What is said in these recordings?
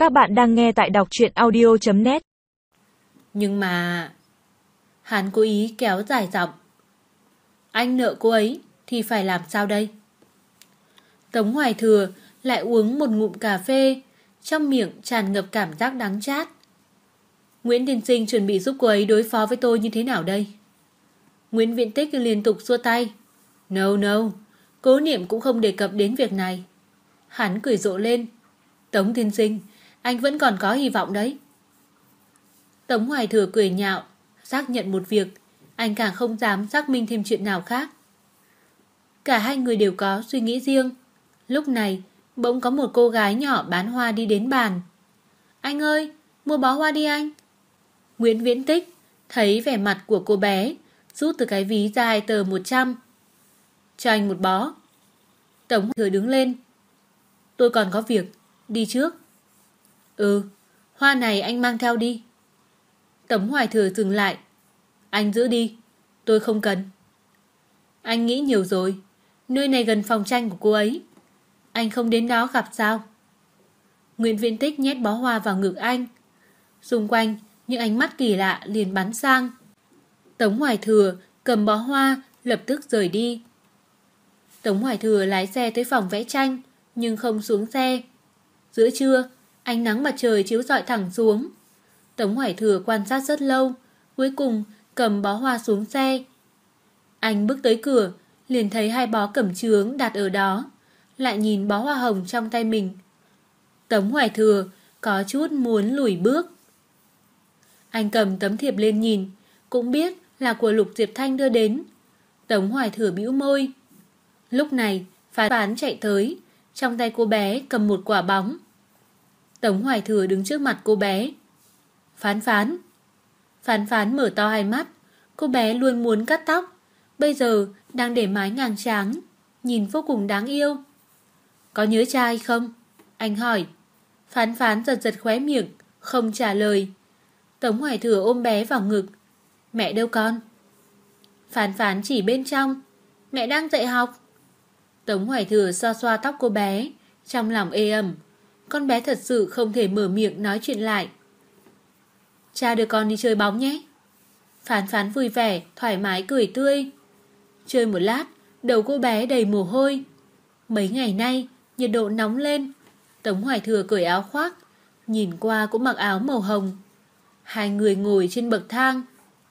Các bạn đang nghe tại đọc truyện audio.net. Nhưng mà... Hắn cố ý kéo dài giọng. Anh nợ cô ấy thì phải làm sao đây? Tống Hoài Thừa lại uống một ngụm cà phê, trong miệng tràn ngập cảm giác đắng chát. Nguyễn Tiên Sinh chuẩn bị giúp cô ấy đối phó với tôi như thế nào đây? Nguyễn Viễn Tích liên tục xua tay. No, Cố Niệm cũng không đề cập đến việc này. Hắn cười rộ lên. Tống Tiên Sinh, anh vẫn còn có hy vọng đấy. Tống Hoài Thừa cười nhạo, xác nhận một việc, anh càng không dám xác minh thêm chuyện nào khác. Cả hai người đều có suy nghĩ riêng. Lúc này, bỗng có một cô gái nhỏ bán hoa đi đến bàn. Anh ơi, mua bó hoa đi anh. Nguyễn Viễn Tích thấy vẻ mặt của cô bé, rút từ cái ví ra 2 tờ 100. Cho anh một bó. Tống Hoài Thừa đứng lên. Tôi còn có việc, đi trước. Hoa này anh mang theo đi. Tống Hoài Thừa dừng lại. Anh giữ đi, tôi không cần. Anh nghĩ nhiều rồi, nơi này gần phòng tranh của cô ấy. Anh không đến đó gặp sao? Nguyễn Viễn Tích nhét bó hoa vào ngực anh. Xung quanh, những ánh mắt kỳ lạ liền bắn sang. Tống Hoài Thừa cầm bó hoa, lập tức rời đi. Tống Hoài Thừa lái xe tới phòng vẽ tranh, nhưng không xuống xe. Giữa trưa, ánh nắng mặt trời chiếu rọi thẳng xuống. Tống Hoài Thừa quan sát rất lâu, cuối cùng cầm bó hoa xuống xe. Anh bước tới cửa, liền thấy 2 bó cẩm chướng đặt ở đó, lại nhìn bó hoa hồng trong tay mình. Tống Hoài Thừa có chút muốn lùi bước. Anh cầm tấm thiệp lên nhìn, cũng biết là của Lục Diệp Thanh đưa đến. Tống Hoài Thừa bĩu môi. Lúc này, Phán Phán chạy tới, trong tay cô bé cầm một quả bóng. Tống Hoài Thừa đứng trước mặt cô bé. Phán Phán. Phán Phán mở to 2 mắt. Cô bé luôn muốn cắt tóc, bây giờ đang để mái ngang tráng, nhìn vô cùng đáng yêu. Có nhớ cha hay không? Anh hỏi. Phán Phán giật giật khóe miệng, không trả lời. Tống Hoài Thừa ôm bé vào ngực. Mẹ đâu con? Phán Phán chỉ bên trong. Mẹ đang dạy học. Tống Hoài Thừa xoa xoa tóc cô bé, trong lòng ê ẩm. Con bé thật sự không thể mở miệng nói chuyện lại. Cha đưa con đi chơi bóng nhé. Phán Phán vui vẻ, thoải mái cười tươi. Chơi một lát, đầu cô bé đầy mồ hôi. Mấy ngày nay, nhiệt độ nóng lên. Tống Hoài Thừa cởi áo khoác, nhìn qua cũng mặc áo màu hồng. Hai người ngồi trên bậc thang.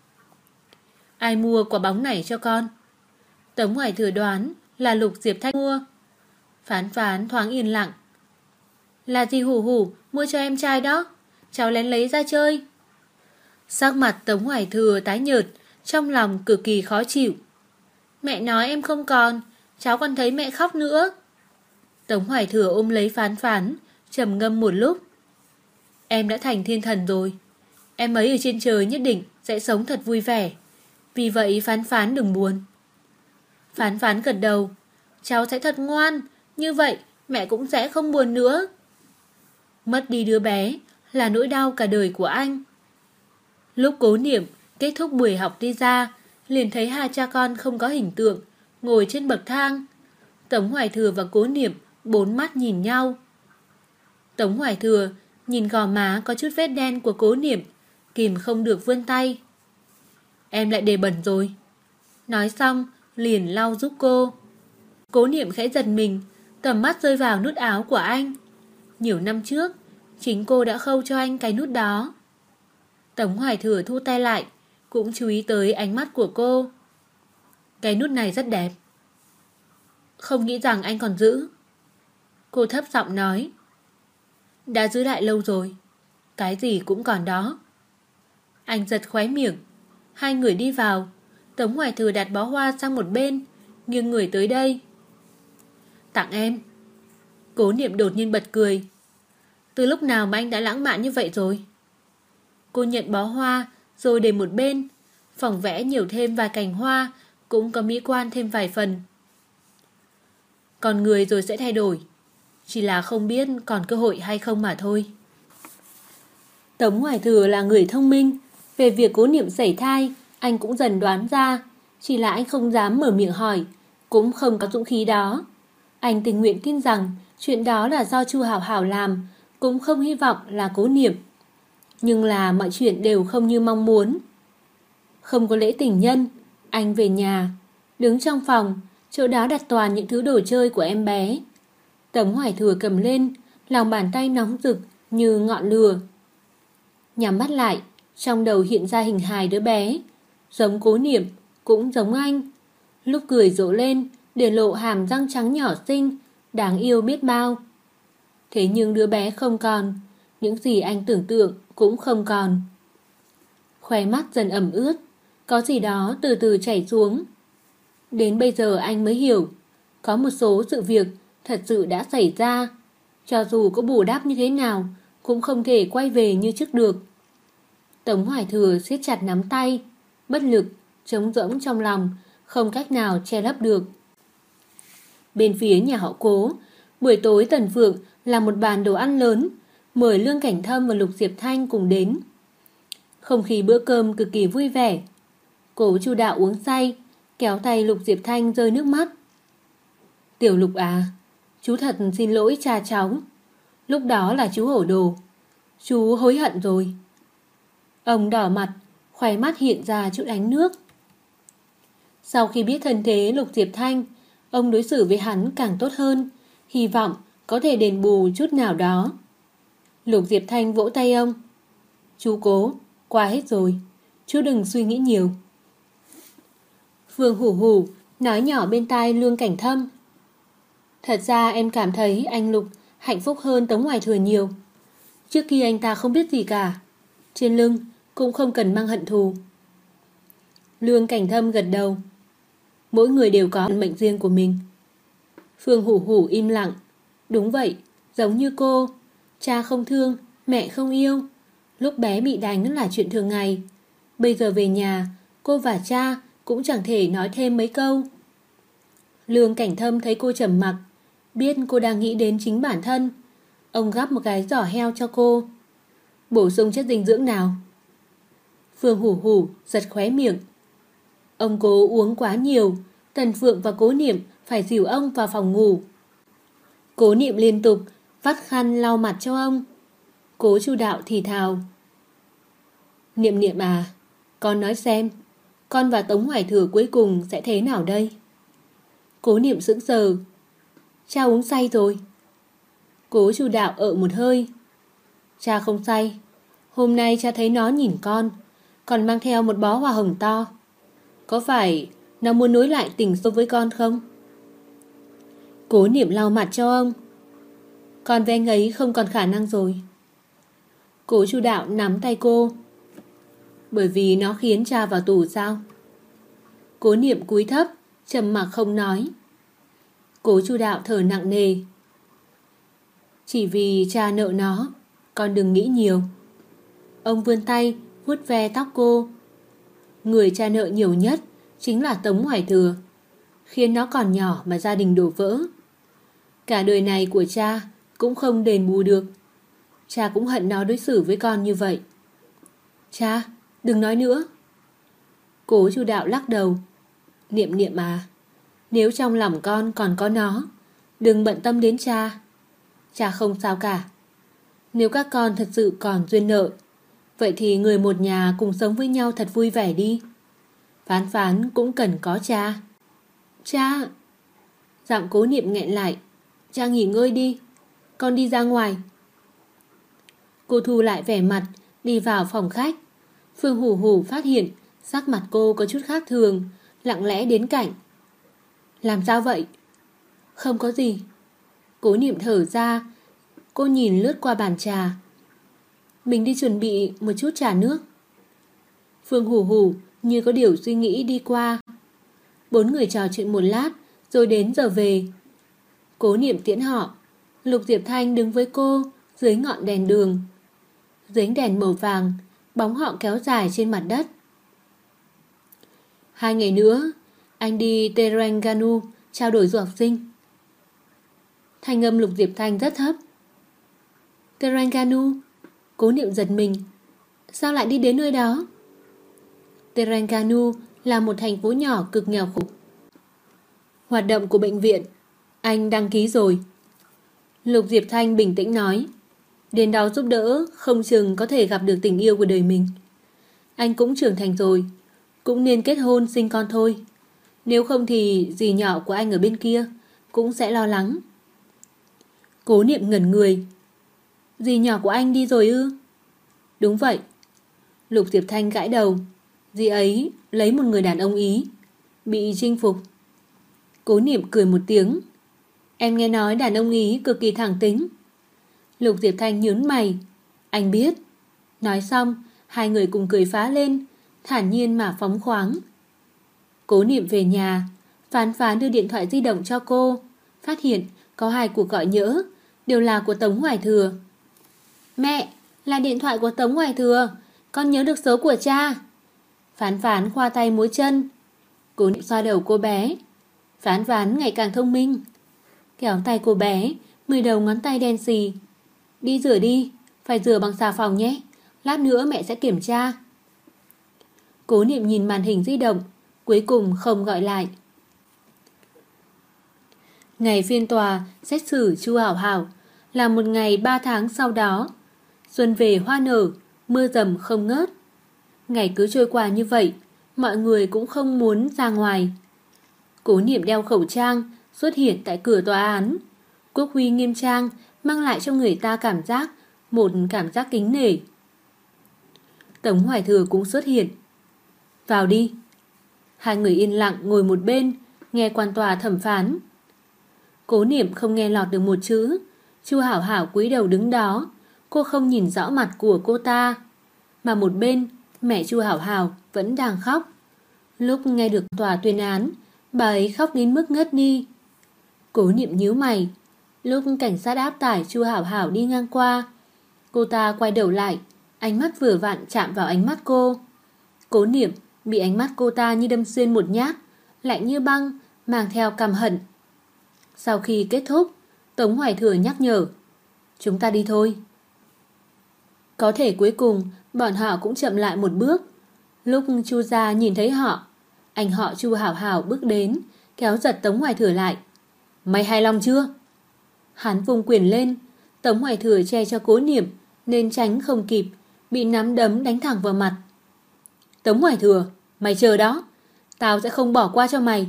Ai mua quả bóng này cho con? Tống Hoài Thừa đoán là Lục Diệp Thanh mua. Phán Phán thoáng yên lặng. Là dì Hủ Hủ mua cho em trai đó, cháu lén lấy ra chơi. Sắc mặt Tống Hoài Thừa tái nhợt, trong lòng cực kỳ khó chịu. Mẹ nói em không còn, cháu còn thấy mẹ khóc nữa. Tống Hoài Thừa ôm lấy Phán Phán, trầm ngâm một lúc. Em đã thành thiên thần rồi, em ấy ở trên trời nhất định sẽ sống thật vui vẻ. Vì vậy Phán Phán đừng buồn. Phán Phán gật đầu. Cháu sẽ thật ngoan, như vậy mẹ cũng sẽ không buồn nữa. Mất đi đứa bé là nỗi đau cả đời của anh. Lúc Cố Niệm kết thúc buổi học đi ra, liền thấy 2 cha con không có hình tượng, ngồi trên bậc thang. Tống Hoài Thừa và Cố Niệm 4 mắt nhìn nhau. Tống Hoài Thừa nhìn gò má có chút vết đen của Cố Niệm, kìm không được vươn tay. Em lại để bẩn rồi. Nói xong liền lau giúp cô. Cố Niệm khẽ giật mình, tầm mắt rơi vào nút áo của anh. Nhiều năm trước, chính cô đã khâu cho anh cái nút đó. Tống Hoài Thừa thu tay lại, cũng chú ý tới ánh mắt của cô. Cái nút này rất đẹp. Không nghĩ rằng anh còn giữ. Cô thấp giọng nói. Đã giữ lại lâu rồi, cái gì cũng còn đó. Anh giật khóe miệng. Hai người đi vào. Tống Hoài Thừa đặt bó hoa sang một bên, nghiêng người tới đây. Tặng em. Cố Niệm đột nhiên bật cười. Từ lúc nào mà anh đã lãng mạn như vậy rồi? Cô nhận bó hoa rồi để một bên. Phòng vẽ nhiều thêm vài cành hoa, cũng có mỹ quan thêm vài phần. Còn người rồi sẽ thay đổi, chỉ là không biết còn cơ hội hay không mà thôi. Tống Hoài Thừa là người thông minh. Về việc Cố Niệm sảy thai, anh cũng dần đoán ra. Chỉ là anh không dám mở miệng hỏi, cũng không có dũng khí đó. Anh tình nguyện tin rằng chuyện đó là do Chu Hảo Hảo làm, cũng không hy vọng là Cố Niệm. Nhưng là mọi chuyện đều không như mong muốn. Không có lễ tình nhân, anh về nhà, đứng trong phòng, chỗ đó đặt toàn những thứ đồ chơi của em bé. Tống Hoài Thừa cầm lên, lòng bàn tay nóng rực như ngọn lửa. Nhắm mắt lại, trong đầu hiện ra hình hài đứa bé, giống Cố Niệm, cũng giống anh. Lúc cười rộ lên, để lộ hàm răng trắng nhỏ xinh, đáng yêu biết bao. Thế nhưng đứa bé không còn, những gì anh tưởng tượng cũng không còn. Khóe mắt dần ẩm ướt, có gì đó từ từ chảy xuống. Đến bây giờ anh mới hiểu, có một số sự việc thật sự đã xảy ra, cho dù có bù đắp như thế nào cũng không thể quay về như trước được. Tống Hoài Thừa siết chặt nắm tay, bất lực, trống rỗng trong lòng, không cách nào che lấp được. Bên phía nhà họ Cố, buổi tối Tần Phượng làm một bàn đồ ăn lớn, mời Lương Cảnh Thâm và Lục Diệp Thanh cùng đến. Không khí bữa cơm cực kỳ vui vẻ. Cố Chu Đạo uống say, kéo tay Lục Diệp Thanh rơi nước mắt. Tiểu Lục à, chú thật xin lỗi cha cháu. Lúc đó là chú hổ đồ. Chú hối hận rồi. Ông đỏ mặt, khóe mắt hiện ra chút ánh nước. Sau khi biết thân thế Lục Diệp Thanh, ông đối xử với hắn càng tốt hơn, hy vọng có thể đền bù chút nào đó. Lục Diệp Thanh vỗ tay ông. Chú Cố, qua hết rồi, chú đừng suy nghĩ nhiều. Phương Hủ Hủ nói nhỏ bên tai Lương Cảnh Thâm. Thật ra em cảm thấy anh Lục hạnh phúc hơn Tống Hoài Thừa nhiều. Trước kia anh ta không biết gì cả, trên lưng cũng không cần mang hận thù. Lương Cảnh Thâm gật đầu. Mỗi người đều có mệnh riêng của mình. Phương Hủ Hủ im lặng. Đúng vậy, giống như cô, cha không thương, mẹ không yêu. Lúc bé bị đánh là chuyện thường ngày. Bây giờ về nhà, cô và cha cũng chẳng thể nói thêm mấy câu. Lương Cảnh Thâm thấy cô trầm mặc, biết cô đang nghĩ đến chính bản thân. Ông gắp một cái giỏ heo cho cô. Bổ sung chất dinh dưỡng nào? Phương Hủ Hủ giật khóe miệng. Ông Cố uống quá nhiều, Tần Phượng và Cố Niệm phải dìu ông vào phòng ngủ. Cố Niệm liên tục vắt khăn lau mặt cho ông. Cố Chu Đạo thì thào. Niệm Niệm à, con nói xem, con và Tống Hoài Thừa cuối cùng sẽ thế nào đây? Cố Niệm sững sờ. Cha uống say rồi. Cố Chu Đạo ợ một hơi. Cha không say. Hôm nay cha thấy nó nhìn con, còn mang theo một bó hoa hồng to. Có phải nó muốn nối lại tình xô với con không? Cố Niệm lau mặt cho ông. Con với anh ấy không còn khả năng rồi. Cố Chu Đạo nắm tay cô. Bởi vì nó khiến cha vào tù sao? Cố Niệm cúi thấp, trầm mặc không nói. Cố Chu Đạo thở nặng nề. Chỉ vì cha nợ nó, con đừng nghĩ nhiều. Ông vươn tay vuốt ve tóc cô. Người cha nợ nhiều nhất chính là Tống Hoài Thừa, khiến nó còn nhỏ mà gia đình đổ vỡ. Cả đời này của cha cũng không đền bù được. Cha cũng hận nó đối xử với con như vậy. Cha, đừng nói nữa. Cố Chu Đạo lắc đầu. Niệm Niệm à, nếu trong lòng con còn có nó, đừng bận tâm đến cha. Cha không sao cả. Nếu các con thật sự còn duyên nợ, vậy thì người một nhà cùng sống với nhau thật vui vẻ đi. Phán Phán cũng cần có cha. Cha! Giọng Cố Niệm nghẹn lại. Cha nghỉ ngơi đi, con đi ra ngoài. Cô thu lại vẻ mặt, đi vào phòng khách. Phương Hủ Hủ phát hiện sắc mặt cô có chút khác thường, lặng lẽ đến cạnh. Làm sao vậy? Không có gì. Cố Niệm thở ra. Cô nhìn lướt qua bàn trà. Mình đi chuẩn bị một chút trà nước. Phương Hủ Hủ như có điều suy nghĩ đi qua. Bốn người trò chuyện một lát rồi đến giờ về. Cố Niệm tiễn họ. Lục Diệp Thanh đứng với cô dưới ngọn đèn đường. Dưới ánh đèn màu vàng, bóng họ kéo dài trên mặt đất. 2 ngày nữa anh đi Terengganu trao đổi du học sinh. Thanh âm Lục Diệp Thanh rất thấp. Terengganu? Cố Niệm giật mình. Sao lại đi đến nơi đó? Terengganu là một thành phố nhỏ cực nghèo khổ. Hoạt động của bệnh viện anh đăng ký rồi. Lục Diệp Thanh bình tĩnh nói. Đến đó giúp đỡ, không chừng có thể gặp được tình yêu của đời mình. Anh cũng trưởng thành rồi, cũng nên kết hôn sinh con thôi. Nếu không thì dì nhỏ của anh ở bên kia cũng sẽ lo lắng. Cố Niệm ngẩn người. Dì nhỏ của anh đi rồi ư? Đúng vậy. Lục Diệp Thanh gãi đầu. Dì ấy lấy một người đàn ông Ý, bị chinh phục. Cố Niệm cười một tiếng. Em nghe nói đàn ông Ý cực kỳ thẳng tính. Lục Diệp Thanh nhướng mày. Anh biết. Nói xong, hai người cùng cười phá lên, thản nhiên mà phóng khoáng. Cố Niệm về nhà, Phán Phán đưa điện thoại di động cho cô, phát hiện có 2 cuộc gọi nhỡ, đều là của Tống Hoài Thừa. Mẹ, là điện thoại của Tống Hoài Thừa, con nhớ được số của cha. Phán Phán khoa tay múa chân. Cố Niệm xoa đầu cô bé. Phán Phán ngày càng thông minh. Kéo tay cô bé, 10 đầu ngón tay đen xì. Đi rửa đi, phải rửa bằng xà phòng nhé, lát nữa mẹ sẽ kiểm tra. Cố Niệm nhìn màn hình di động, cuối cùng không gọi lại. Ngày phiên tòa xét xử Chu Hảo Hảo là một ngày 3 tháng sau đó. Xuân về hoa nở, mưa dầm không ngớt. Ngày cứ trôi qua như vậy, mọi người cũng không muốn ra ngoài. Cố Niệm đeo khẩu trang xuất hiện tại cửa tòa án. Quốc huy nghiêm trang mang lại cho người ta một cảm giác kính nể. Tống Hoài Thừa cũng xuất hiện. Vào đi. Hai người yên lặng ngồi một bên, nghe quan tòa thẩm phán. Cố Niệm không nghe lọt được một chữ. Chu Hảo Hảo cúi đầu đứng đó, cô không nhìn rõ mặt của cô ta. Mà một bên, mẹ Chu Hảo Hảo vẫn đang khóc. Lúc nghe được tòa tuyên án, bà ấy khóc đến mức ngất đi. Cố Niệm nhíu mày. Lúc cảnh sát áp tải Chu Hảo Hảo đi ngang qua, cô ta quay đầu lại, ánh mắt vừa vặn chạm vào ánh mắt cô. Cố Niệm bị ánh mắt cô ta như đâm xuyên một nhát, lạnh như băng, mang theo căm hận. Sau khi kết thúc, Tống Hoài Thừa nhắc nhở. Chúng ta đi thôi. Có thể cuối cùng bọn họ cũng chậm lại một bước. Lúc Chu gia nhìn thấy họ, anh họ Chu Hảo Hảo bước đến, kéo giật Tống Hoài Thừa lại. Mày hài lòng chưa? Hắn vung quyền lên. Tống Hoài Thừa che cho Cố Niệm nên tránh không kịp, bị nắm đấm đánh thẳng vào mặt. Tống Hoài Thừa, mày chờ đó, tao sẽ không bỏ qua cho mày.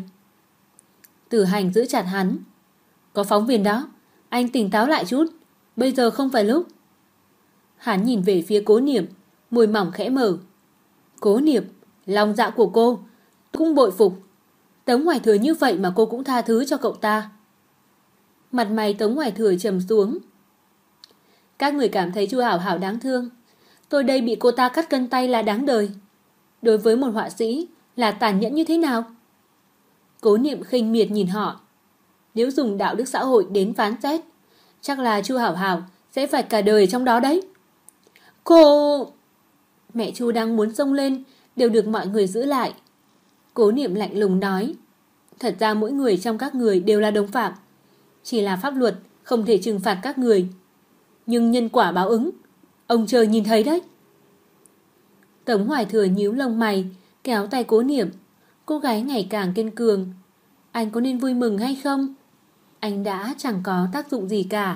Tử Hành giữ chặt hắn. Có phóng viên đó, anh tỉnh táo lại chút, bây giờ không phải lúc. Hắn nhìn về phía Cố Niệm, môi mỏng khẽ mở. Cố Niệm, lòng dạ của cô cũng bội phục. Tống Hoài Thừa như vậy mà cô cũng tha thứ cho cậu ta. Mặt mày Tống Hoài Thừa trầm xuống. Các người cảm thấy Chu Hảo Hảo đáng thương, tôi đây bị cô ta cắt cân tay là đáng đời. Đối với một họa sĩ là tàn nhẫn như thế nào? Cố Niệm khinh miệt nhìn họ. Nếu dùng đạo đức xã hội đến phán xét, chắc là Chu Hảo Hảo sẽ phải cả đời trong đó đấy. Cô... Mẹ Chu đang muốn xông lên, đều được mọi người giữ lại. Cố Niệm lạnh lùng nói. Thật ra mỗi người trong các người đều là đồng phạm. Chỉ là pháp luật không thể trừng phạt các người. Nhưng nhân quả báo ứng, ông trời nhìn thấy đấy. Tống Hoài Thừa nhíu lông mày, kéo tay Cố Niệm. Cô gái ngày càng kiên cường. Anh có nên vui mừng hay không? Anh đã chẳng có tác dụng gì cả.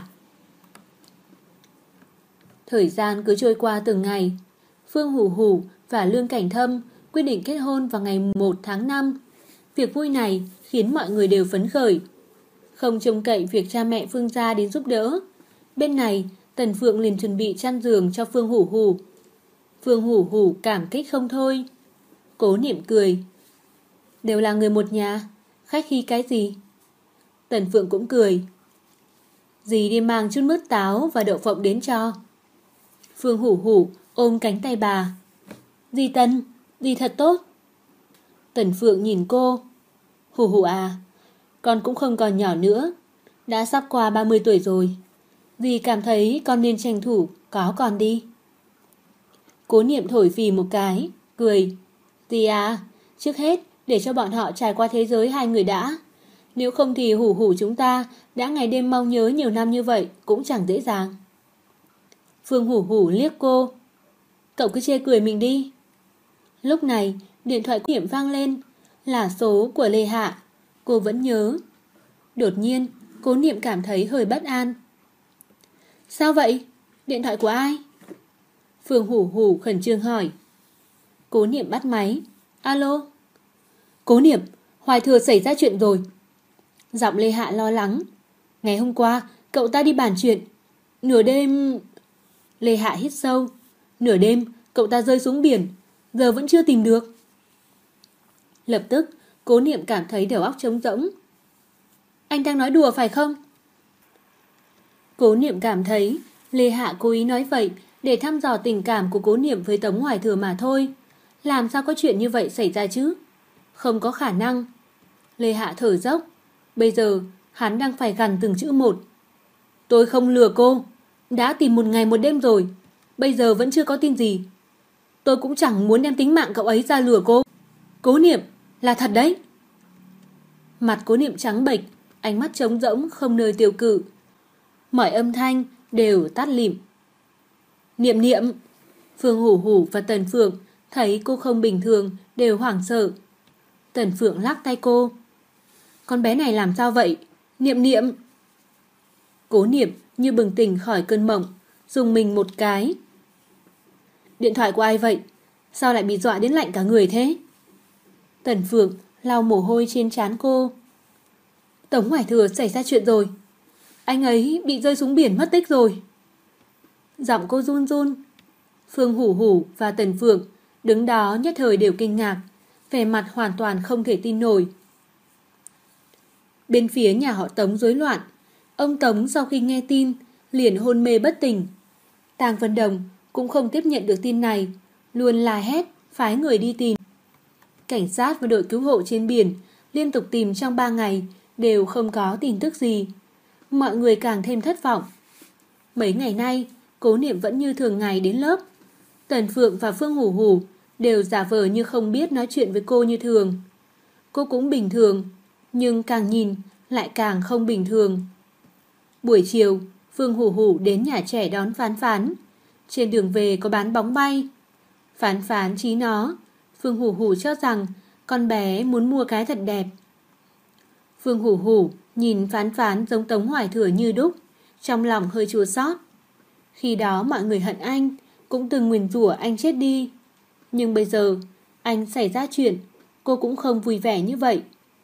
Thời gian cứ trôi qua từng ngày. Phương Hủ Hủ và Lương Cảnh Thâm quyết định kết hôn vào ngày 1 tháng 5. Việc vui này khiến mọi người đều phấn khởi. Không trông cậy việc cha mẹ Phương gia đến giúp đỡ. Bên này, Tần Phượng liền chuẩn bị chăn giường cho Phương Hủ Hủ. Phương Hủ Hủ cảm kích không thôi. Cố Niệm cười. Đều là người một nhà, khách khí cái gì? Tần Phượng cũng cười. Dì đi mang chút mứt táo và đậu phộng đến cho. Phương Hủ Hủ ôm cánh tay bà. Dì Tần, dì thật tốt. Tần Phượng nhìn cô. Hủ Hủ à, con cũng không còn nhỏ nữa, đã sắp qua 30 tuổi rồi. Dì cảm thấy con nên tranh thủ có con đi. Cố Niệm thổi phì một cái, cười. Dì à, trước hết để cho bọn họ trải qua thế giới hai người đã. Nếu không thì Hủ Hủ chúng ta đã ngày đêm mong nhớ nhiều năm như vậy cũng chẳng dễ dàng. Phương Hủ Hủ liếc cô. Cậu cứ chê cười mình đi. Lúc này điện thoại Cố Niệm vang lên, là số của Lê Hạ. Cô vẫn nhớ. Đột nhiên Cố Niệm cảm thấy hơi bất an. Sao vậy? Điện thoại của ai? Phương Hủ Hủ khẩn trương hỏi. Cố Niệm bắt máy. Alo? Cố Niệm, Hoài Thừa xảy ra chuyện rồi. Giọng Lê Hạ lo lắng. Ngày hôm qua, cậu ta đi bàn chuyện. Nửa đêm... Lê Hạ hít sâu. Nửa đêm, cậu ta rơi xuống biển. Giờ vẫn chưa tìm được. Lập tức, Cố Niệm cảm thấy đầu óc trống rỗng. Anh đang nói đùa phải không? Cố Niệm cảm thấy Lê Hạ cố ý nói vậy để thăm dò tình cảm của Cố Niệm với Tống Hoài Thừa mà thôi. Làm sao có chuyện như vậy xảy ra chứ? Không có khả năng. Lê Hạ thở dốc. Bây giờ hắn đang phải gằn từng chữ một. Tôi không lừa cô. Đã tìm một ngày một đêm rồi. Bây giờ vẫn chưa có tin gì. Tôi cũng chẳng muốn đem tính mạng cậu ấy ra lừa cô. Cố Niệm, là thật đấy. Mặt Cố Niệm trắng bệch, ánh mắt trống rỗng không nơi tiêu cự. Mọi âm thanh đều tắt lịm. Niệm Niệm. Phương Hủ Hủ và Tần Phượng thấy cô không bình thường đều hoảng sợ. Tần Phượng lắc tay cô. Con bé này làm sao vậy? Niệm Niệm. Cố Niệm như bừng tỉnh khỏi cơn mộng, dùng mình một cái. Điện thoại của ai vậy? Sao lại bị dọa đến lạnh cả người thế? Tần Phượng lau mồ hôi trên trán cô. Tống Hoài Thừa xảy ra chuyện rồi. Anh ấy bị rơi xuống biển mất tích rồi. Giọng cô run run. Phương Hủ Hủ và Tần Phượng đứng đó nhất thời đều kinh ngạc, vẻ mặt hoàn toàn không thể tin nổi. Bên phía nhà họ Tống rối loạn. Ông Tống sau khi nghe tin liền hôn mê bất tỉnh. Tàng Vân Đồng cũng không tiếp nhận được tin này, luôn la hét phái người đi tìm. Cảnh sát và đội cứu hộ trên biển liên tục tìm trong 3 ngày đều không có tin tức gì. Mọi người càng thêm thất vọng. Mấy ngày nay Cố Niệm vẫn như thường ngày đến lớp. Tần Phượng và Phương Hủ Hủ đều giả vờ như không biết nói chuyện với cô như thường. Cô cũng bình thường, nhưng càng nhìn lại càng không bình thường. Buổi chiều, Phương Hủ Hủ đến nhà trẻ đón Phán Phán. Trên đường về có bán bóng bay. Phán Phán trí nó. Phương Hủ Hủ cho rằng con bé muốn mua cái thật đẹp. Phương Hủ Hủ nhìn Phán Phán giống Tống Hoài Thừa như đúc, trong lòng hơi chua xót. Khi đó mọi người hận anh, cũng từng nguyền rủa anh chết đi. Nhưng bây giờ anh xảy ra chuyện, cô cũng không vui vẻ như vậy.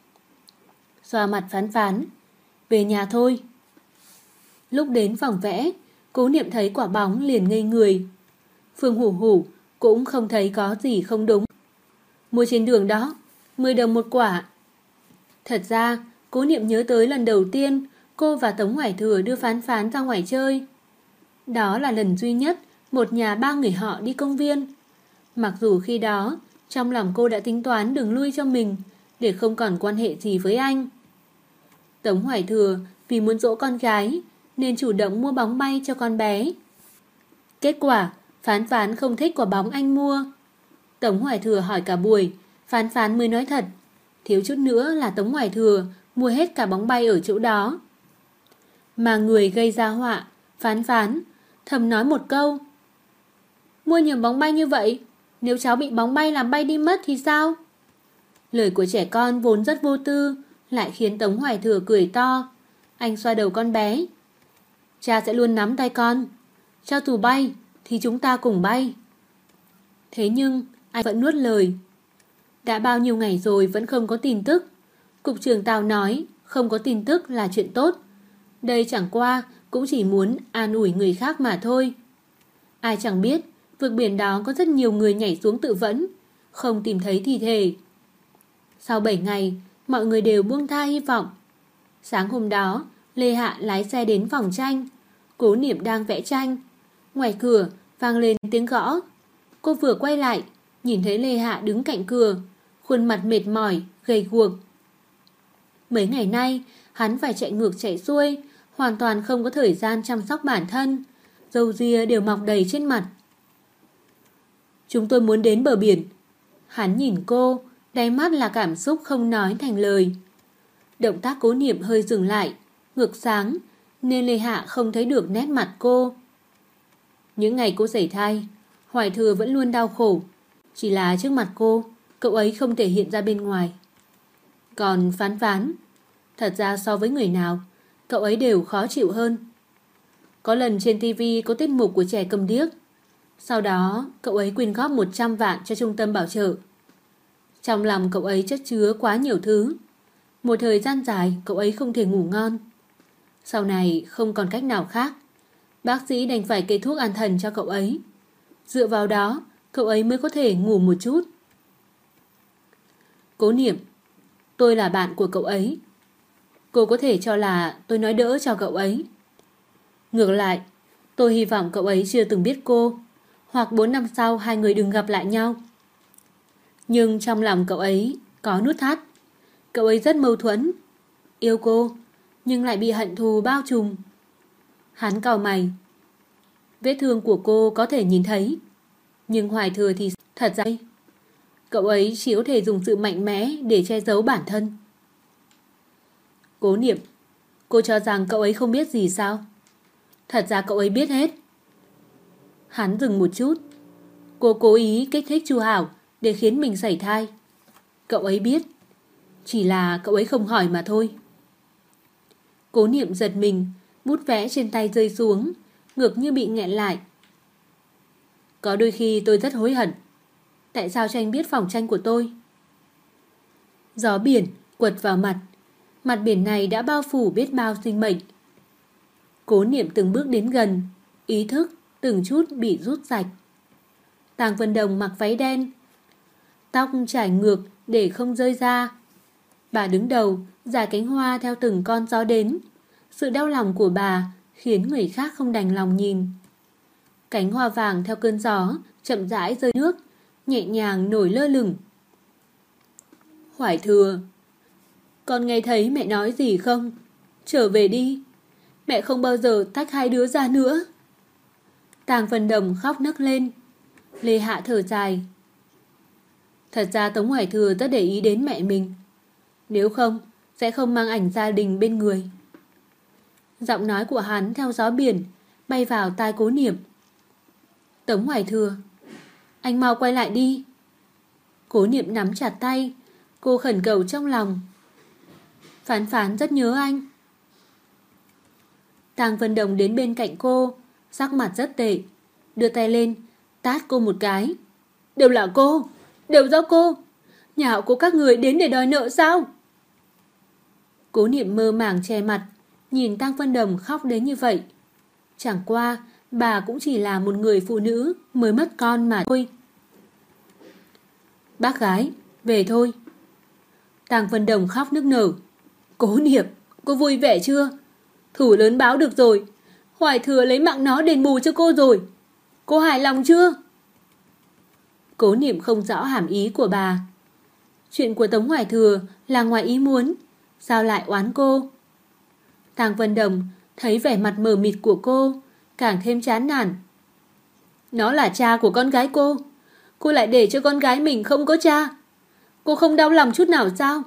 Xoa mặt Phán Phán. Về nhà thôi. Lúc đến phòng vẽ, Cố Niệm thấy quả bóng liền ngây người. Phương Hủ Hủ cũng không thấy có gì không đúng. Mua trên đường đó, 10 đồng một quả. Thật ra, Cố Niệm nhớ tới lần đầu tiên cô và Tống Hoài Thừa đưa Phán Phán ra ngoài chơi. Đó là lần duy nhất một nhà 3 người họ đi công viên. Mặc dù khi đó, trong lòng cô đã tính toán đường lui cho mình để không còn quan hệ gì với anh. Tống Hoài Thừa vì muốn dỗ con gái nên chủ động mua bóng bay cho con bé. Kết quả, Phán Phán không thích quả bóng anh mua. Tống Hoài Thừa hỏi cả buổi, Phán Phán mới nói thật. Thiếu chút nữa là Tống Hoài Thừa mua hết cả bóng bay ở chỗ đó. Mà người gây ra họa, Phán Phán, thầm nói một câu. Mua nhiều bóng bay như vậy, nếu cháu bị bóng bay làm bay đi mất thì sao? Lời của trẻ con vốn rất vô tư, lại khiến Tống Hoài Thừa cười to. Anh xoa đầu con bé. Cha sẽ luôn nắm tay con. Cho dù bay thì chúng ta cùng bay. Thế nhưng anh vẫn nuốt lời. Đã bao nhiêu ngày rồi vẫn không có tin tức. Cục trưởng Tào nói không có tin tức là chuyện tốt. Đây chẳng qua cũng chỉ muốn an ủi người khác mà thôi. Ai chẳng biết vực biển đó có rất nhiều người nhảy xuống tự vẫn, không tìm thấy thi thể. Sau 7 ngày, mọi người đều buông tha hy vọng. Sáng hôm đó, Lê Hạ lái xe đến phòng tranh. Cố Niệm đang vẽ tranh. Ngoài cửa vang lên tiếng gõ. Cô vừa quay lại, nhìn thấy Lê Hạ đứng cạnh cửa, khuôn mặt mệt mỏi, gầy guộc. Mấy ngày nay, hắn phải chạy ngược chạy xuôi, hoàn toàn không có thời gian chăm sóc bản thân. Râu ria đều mọc đầy trên mặt. Chúng tôi muốn đến bờ biển. Hắn nhìn cô, đáy mắt là cảm xúc không nói thành lời. Động tác Cố Niệm hơi dừng lại, ngược sáng, nên Lê Hạ không thấy được nét mặt cô. Những ngày cô sảy thai, Hoài Thừa vẫn luôn đau khổ. Chỉ là trước mặt cô, cậu ấy không thể hiện ra bên ngoài. Còn Phán Phán, thật ra so với người nào, cậu ấy đều khó chịu hơn. Có lần trên TV có tiết mục của trẻ cầm điếc. Sau đó cậu ấy quyên góp 100 vạn cho trung tâm bảo trợ. Trong lòng cậu ấy chất chứa quá nhiều thứ. Một thời gian dài cậu ấy không thể ngủ ngon. Sau này không còn cách nào khác, bác sĩ đành phải kê thuốc an thần cho cậu ấy. Dựa vào đó cậu ấy mới có thể ngủ một chút. Cố Niệm, tôi là bạn của cậu ấy. Cô có thể cho là tôi nói đỡ cho cậu ấy. Ngược lại, tôi hy vọng cậu ấy chưa từng biết cô, hoặc 4 năm sau hai người đừng gặp lại nhau. Nhưng trong lòng cậu ấy có nút thắt. Cậu ấy rất mâu thuẫn. Yêu cô, nhưng lại bị hận thù bao trùm. Hắn cau mày. Vết thương của cô có thể nhìn thấy, nhưng Hoài Thừa thì thật ra cậu ấy chỉ có thể dùng sự mạnh mẽ để che giấu bản thân. Cố Niệm, cô cho rằng cậu ấy không biết gì sao? Thật ra cậu ấy biết hết. Hắn dừng một chút. Cô cố ý kích thích Chu Hảo để khiến mình sảy thai. Cậu ấy biết, chỉ là cậu ấy không hỏi mà thôi. Cố Niệm giật mình, bút vẽ trên tay rơi xuống, ngực như bị nghẹn lại. Có đôi khi tôi rất hối hận. Tại sao Tranh biết phòng tranh của tôi? Gió biển quật vào mặt. Mặt biển này đã bao phủ biết bao sinh mệnh. Cố Niệm từng bước đến gần, ý thức từng chút bị rút sạch. Tàng Vân Đồng mặc váy đen, tóc trải ngược để không rơi ra. Bà đứng đầu, rải cánh hoa theo từng con gió đến. Sự đau lòng của bà khiến người khác không đành lòng nhìn. Cánh hoa vàng theo cơn gió chậm rãi rơi nước, nhẹ nhàng nổi lơ lửng. Hoài Thừa, con nghe thấy mẹ nói gì không? Trở về đi. Mẹ không bao giờ tách hai đứa ra nữa. Tàng Vân Đồng khóc nấc lên. Lê Hạ thở dài. Thật ra Tống Hoài Thừa rất để ý đến mẹ mình. Nếu không, sẽ không mang ảnh gia đình bên người. Giọng nói của hắn theo gió biển bay vào tai Cố Niệm. Tống Hoài Thừa, anh mau quay lại đi. Cố Niệm nắm chặt tay. Cô khẩn cầu trong lòng. Phán Phán rất nhớ anh. Tàng Vân Đồng đến bên cạnh cô, sắc mặt rất tệ, đưa tay lên tát cô một cái. Đều là cô, đều do cô. Nhà họ của các người đến để đòi nợ sao? Cố Niệm mơ màng che mặt, nhìn Tàng Vân Đồng khóc đến như vậy. Chẳng qua bà cũng chỉ là một người phụ nữ mới mất con mà thôi. Bác gái, về thôi. Tàng Vân Đồng khóc nức nở. Cố Niệm, cô vui vẻ chưa? Thủ lớn báo được rồi. Hoài Thừa lấy mạng nó đền bù cho cô rồi. Cô hài lòng chưa? Cố Niệm không rõ hàm ý của bà. Chuyện của Tống Hoài Thừa là ngoài ý muốn, sao lại oán cô? Tàng Vân Đồng thấy vẻ mặt mờ mịt của cô, càng thêm chán nản. Nó là cha của con gái cô lại để cho con gái mình không có cha. Cô không đau lòng chút nào sao?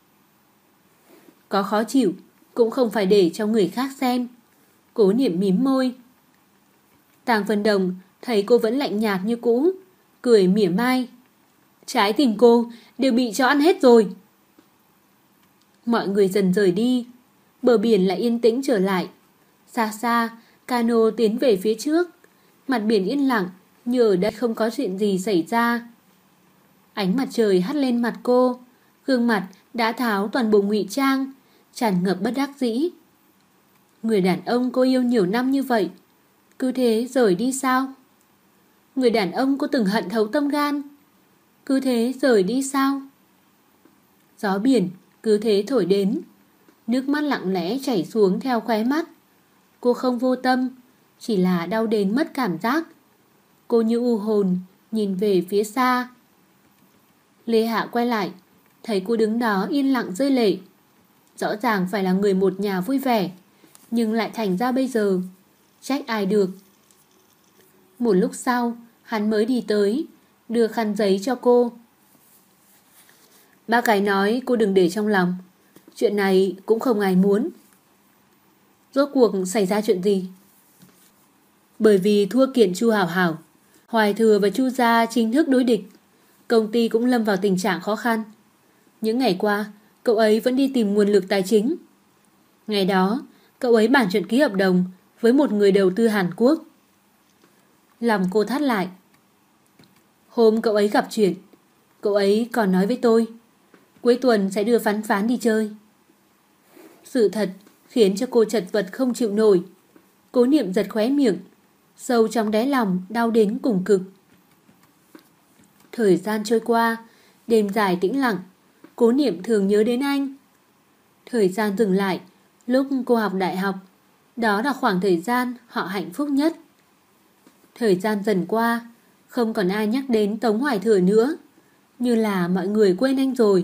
Có khó chịu cũng không phải để cho người khác xem. Cố Niệm mím môi. Tàng Vân Đồng thấy cô vẫn lạnh nhạt như cũ, cười mỉa mai. Trái tim cô đều bị cho ăn hết rồi. Mọi người dần rời đi. Bờ biển lại yên tĩnh trở lại. Xa xa, cano tiến về phía trước. Mặt biển yên lặng, như ở đây không có chuyện gì xảy ra. Ánh mặt trời hắt lên mặt cô. Gương mặt đã tháo toàn bộ ngụy trang, tràn ngập bất đắc dĩ. Người đàn ông cô yêu nhiều năm như vậy, cứ thế rời đi sao? Người đàn ông cô từng hận thấu tâm gan, cứ thế rời đi sao? Gió biển cứ thế thổi đến, nước mắt lặng lẽ chảy xuống theo khóe mắt. Cô không vô tâm, chỉ là đau đến mất cảm giác. Cô như u hồn nhìn về phía xa. Lê Hạ quay lại, thấy cô đứng đó yên lặng rơi lệ. Rõ ràng phải là người một nhà vui vẻ, nhưng lại thành ra bây giờ. Trách ai được. Một lúc sau, hắn mới đi tới, đưa khăn giấy cho cô. Bác gái nói cô đừng để trong lòng. Chuyện này cũng không ai muốn. Rốt cuộc xảy ra chuyện gì? Bởi vì thua kiện Chu Hảo Hảo, Hoài Thừa và Chu gia chính thức đối địch. Công ty cũng lâm vào tình trạng khó khăn. Những ngày qua, cậu ấy vẫn đi tìm nguồn lực tài chính. Ngày đó, cậu ấy bàn chuyện ký hợp đồng, với một người đầu tư Hàn Quốc. Lòng cô thắt lại. Hôm cậu ấy gặp chuyện, cậu ấy còn nói với tôi cuối tuần sẽ đưa Phán Phán đi chơi. Sự thật khiến cho cô chật vật không chịu nổi. Cố Niệm giật khóe miệng, sâu trong đáy lòng đau đến cùng cực. Thời gian trôi qua, đêm dài tĩnh lặng, Cố Niệm thường nhớ đến anh. Thời gian dừng lại lúc cô học đại học, đó là khoảng thời gian họ hạnh phúc nhất. Thời gian dần qua, không còn ai nhắc đến Tống Hoài Thừa nữa, như là mọi người quên anh rồi.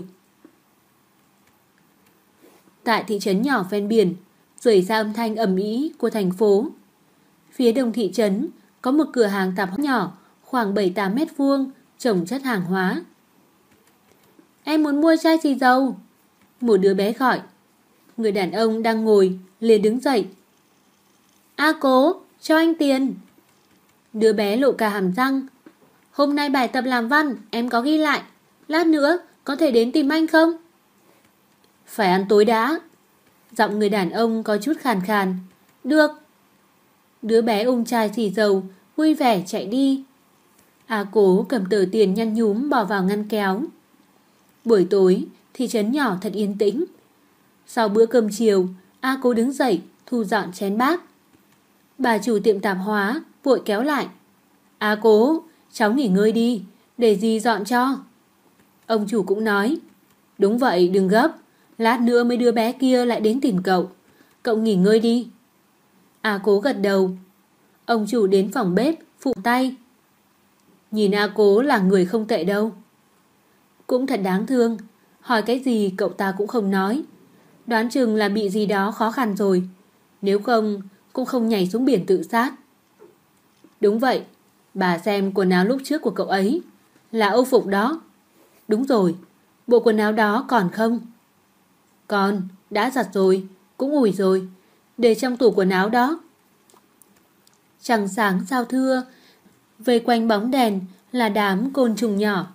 Tại thị trấn nhỏ ven biển, rời ra âm thanh ầm ĩ của thành phố. Phía đông thị trấn có một cửa hàng tạp hóa nhỏ khoảng 7-8 mét vuông, trồng chất hàng hóa. Em muốn mua chai xì dầu. Một đứa bé gọi. Người đàn ông đang ngồi liền đứng dậy. A Cố, cho anh tiền. Đứa bé lộ cả hàm răng. Hôm nay bài tập làm văn em có ghi lại, lát nữa có thể đến tìm anh không? Phải ăn tối đã. Giọng người đàn ông có chút khàn khàn. Được. Đứa bé ôm chai xì dầu vui vẻ chạy đi. A Cố cầm tờ tiền nhăn nhúm bỏ vào ngăn kéo. Buổi tối thị trấn nhỏ thật yên tĩnh. Sau bữa cơm chiều, A Cố đứng dậy thu dọn chén bát. Bà chủ tiệm tạp hóa vội kéo lại. A Cố, cháu nghỉ ngơi đi, để dì dọn cho. Ông chủ cũng nói. Đúng vậy, đừng gấp, lát nữa mấy đứa bé kia lại đến tìm cậu. Cậu nghỉ ngơi đi. A Cố gật đầu. Ông chủ đến phòng bếp phụ tay. Nhìn A Cố là người không tệ đâu. Cũng thật đáng thương. Hỏi cái gì cậu ta cũng không nói. Đoán chừng là bị gì đó khó khăn rồi. Nếu không cũng không nhảy xuống biển tự sát. Đúng vậy. Bà xem quần áo lúc trước của cậu ấy. Là Âu phục đó. Đúng rồi. Bộ quần áo đó còn không? Còn, đã giặt rồi, cũng ủi rồi. Để trong tủ quần áo đó. Trăng sáng sao thưa, vây quanh bóng đèn là đám côn trùng nhỏ.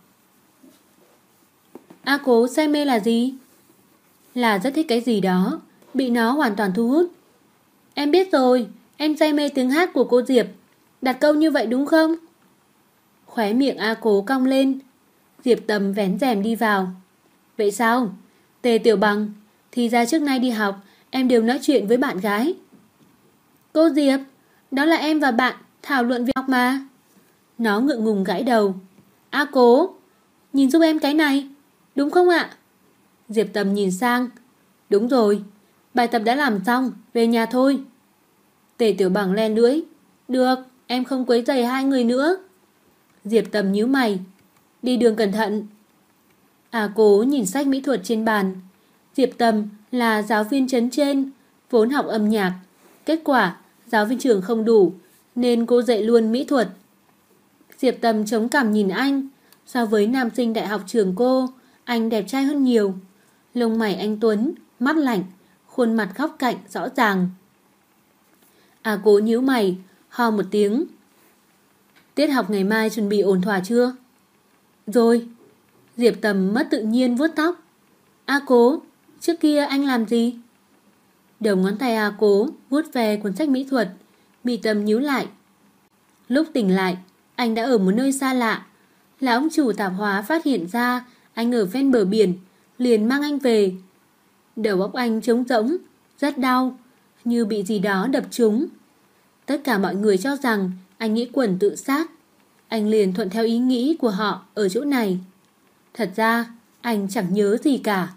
A Cố say mê là gì? Là rất thích cái gì đó, bị nó hoàn toàn thu hút. Em biết rồi, em say mê tiếng hát của cô Diệp. Đặt câu như vậy đúng không? Khóe miệng A Cố cong lên. Diệp Tầm vén rèm đi vào. Vậy sao? Tề Tiểu Bằng, thì ra trước nay đi học em đều nói chuyện với bạn gái. Cô Diệp, đó là em và bạn thảo luận việc học mà. Nó ngượng ngùng gãi đầu. A Cố, nhìn giúp em cái này, đúng không ạ? Diệp Tầm nhìn sang. Đúng rồi, bài tập đã làm xong, về nhà thôi. Tề Tiểu Bằng len lưỡi. Được, em không quấy rầy hai người nữa. Diệp Tầm nhíu mày. Đi đường cẩn thận. A Cố nhìn sách mỹ thuật trên bàn. Diệp Tầm là giáo viên trấn trên, vốn học âm nhạc. Kết quả giáo viên trường không đủ, nên cô dạy luôn mỹ thuật. Diệp Tầm chống cằm nhìn anh. So với nam sinh đại học trường cô, anh đẹp trai hơn nhiều. Lông mày anh tuấn, mắt lạnh, khuôn mặt góc cạnh rõ ràng. A Cố nhíu mày, ho một tiếng. Tiết học ngày mai chuẩn bị ổn thỏa chưa? Rồi. Diệp Tầm mất tự nhiên vuốt tóc. A Cố, trước kia anh làm gì? Đầu ngón tay A Cố vuốt về cuốn sách mỹ thuật. Mi tâm nhíu lại. Lúc tỉnh lại, anh đã ở một nơi xa lạ. Là ông chủ tạp hóa phát hiện ra anh ở ven bờ biển, liền mang anh về. Đầu óc anh trống rỗng, rất đau, như bị gì đó đập trúng. Tất cả mọi người cho rằng anh nghĩ quẩn tự sát. Anh liền thuận theo ý nghĩ của họ ở chỗ này. Thật ra anh chẳng nhớ gì cả.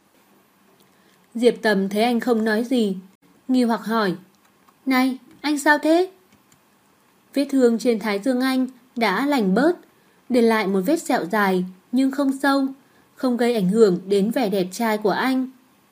Diệp Tầm thấy anh không nói gì, nghi hoặc hỏi. Này, anh sao thế? Vết thương trên thái dương anh đã lành bớt, để lại một vết sẹo dài nhưng không sâu, không gây ảnh hưởng đến vẻ đẹp trai của anh.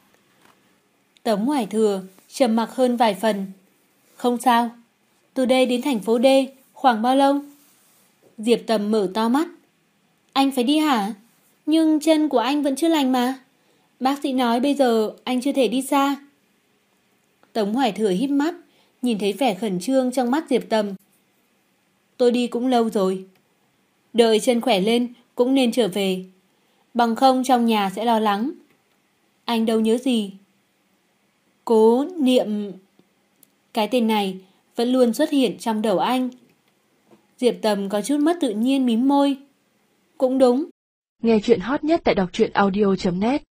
Tống Hoài Thừa trầm mặc hơn vài phần. Không sao. Từ đây đến thành phố D khoảng bao lâu? Diệp Tầm mở to mắt. Anh phải đi hả? Nhưng chân của anh vẫn chưa lành mà. Bác sĩ nói bây giờ anh chưa thể đi xa. Tống Hoài Thừa híp mắt, nhìn thấy vẻ khẩn trương trong mắt Diệp Tầm. Tôi đi cũng lâu rồi. Đợi chân khỏe lên cũng nên trở về. Bằng không trong nhà sẽ lo lắng. Anh đâu nhớ gì. Cố Niệm. Cái tên này vẫn luôn xuất hiện trong đầu anh. Diệp Tầm có chút mất tự nhiên mím môi. Cũng đúng. Nghe chuyện hot nhất tại đọc truyện audio.net